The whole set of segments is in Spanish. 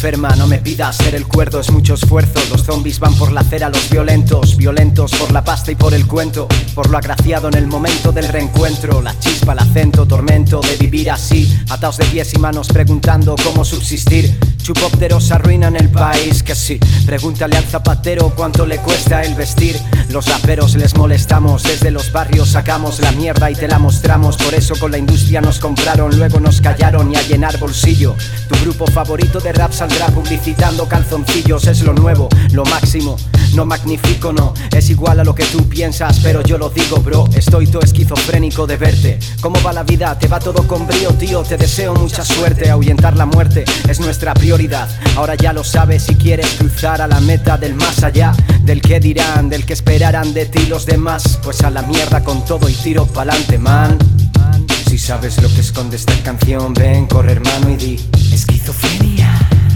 enferma. No me pidas ser el cuerdo, es mucho esfuerzo. Los zombies van por la acera, los violentos, violentos por la pasta y por el cuento, por lo agraciado en el momento del reencuentro. La chispa, el acento, tormento de vivir así, ataos de pies y manos preguntando cómo subsistir. Chupópteros arruinan el país, que sí. Pregúntale al zapatero cuánto le cuesta el vestir. Los raperos les molestamos, desde los barrios sacamos la mierda y te la mostramos. Por eso con la industria nos compraron, luego nos callaron y a llenar bolsillo. Tu grupo favorito de rap saldrá publicitando calzoncillos. Es lo nuevo, lo máximo, no magnifico, no. Es igual a lo que tú piensas, pero yo lo digo, bro. Estoy todo esquizofrénico de verte. ¿Cómo va la vida? ¿Te va todo con brío, tío? Te deseo mucha suerte. Ahuyentar la muerte es nuestra prioridad. Ahora ya lo sabes, si quieres cruzar a la meta del más allá, del que dirán, del que esperarán de ti los demás, pues a la mierda con todo y tiro pa'lante, man. Si sabes lo que esconde esta canción, ven, corre hermano y di esquizofrenia.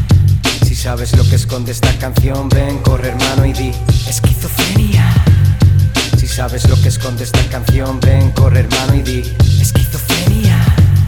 Si sabes lo que esconde esta canción, ven, corre hermano y di esquizofrenia. Si sabes lo que esconde esta canción, ven, corre hermano y di esquizofrenia.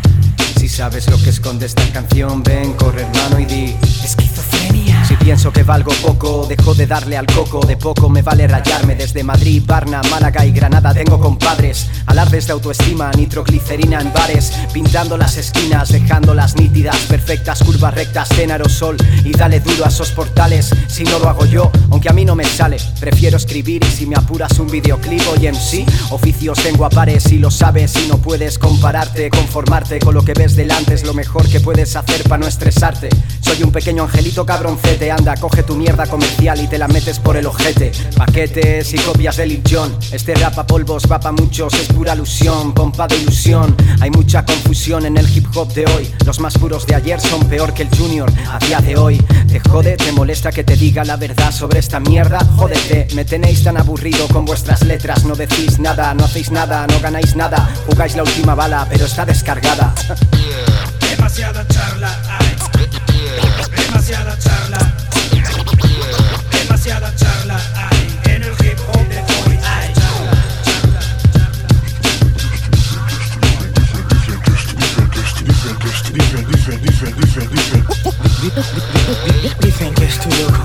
Si sabes lo que esconde esta canción, ven, corre hermano y di esquizofrenia. Si pienso que valgo poco, dejo de darle al coco. De poco me vale rayarme. Desde Madrid, Varna, Málaga y Granada tengo compadres. Alardes de autoestima, nitroglicerina en bares, pintando las esquinas, dejándolas nítidas, perfectas, curvas rectas en aerosol. Y dale duro a esos portales, si no lo hago yo, aunque a mí no me sale. Prefiero escribir y si me apuras un videoclip, oye en sí, oficios tengo a pares y lo sabes. Y no puedes compararte, conformarte con lo que ves delante. Es lo mejor que puedes hacer para no estresarte. Soy un pequeño angelito cabroncete, anda, coge tu mierda comercial y te la metes por el ojete. Paquetes y copias de Lil Jon. Este rap a polvos va pa' muchos, es pura alusión, pompa de ilusión. Hay mucha confusión en el hip hop de hoy. Los más puros de ayer son peor que el Junior a día de hoy. Te jode, te molesta que te diga la verdad sobre esta mierda. Jódete, me tenéis tan aburrido con vuestras letras. No decís nada, no hacéis nada, no ganáis nada. Jugáis la última bala, pero está descargada. Demasiada charla hay. Demasiada charla. Demasiada charla hay. En el hip hop de hoy hay. Dicen que estoy loco.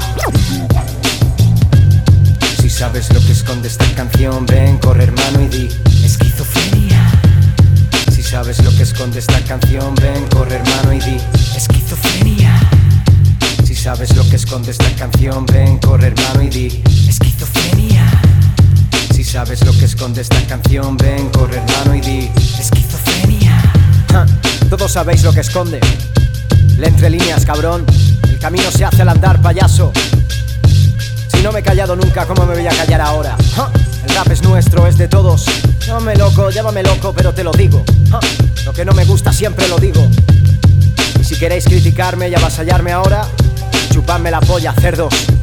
Si sabes lo que esconde esta canción, ven, corre hermano y di esquizofrenia. Si sabes lo que esconde esta canción, ven, corre hermano y di esquizofrenia. Si sabes lo que esconde esta canción, ven, corre hermano y di esquizofrenia. Si sabes lo que esconde esta canción, ven, corre hermano y di esquizofrenia. Todos sabéis lo que esconde. Lee entre líneas, cabrón. El camino se hace al andar, payaso. Si no me he callado nunca, ¿cómo me voy a callar ahora? El rap es nuestro, es de todos. Llámame loco, pero te lo digo. Lo que no me gusta siempre lo digo. Y si queréis criticarme y avasallarme ahora, chupadme la polla, cerdos.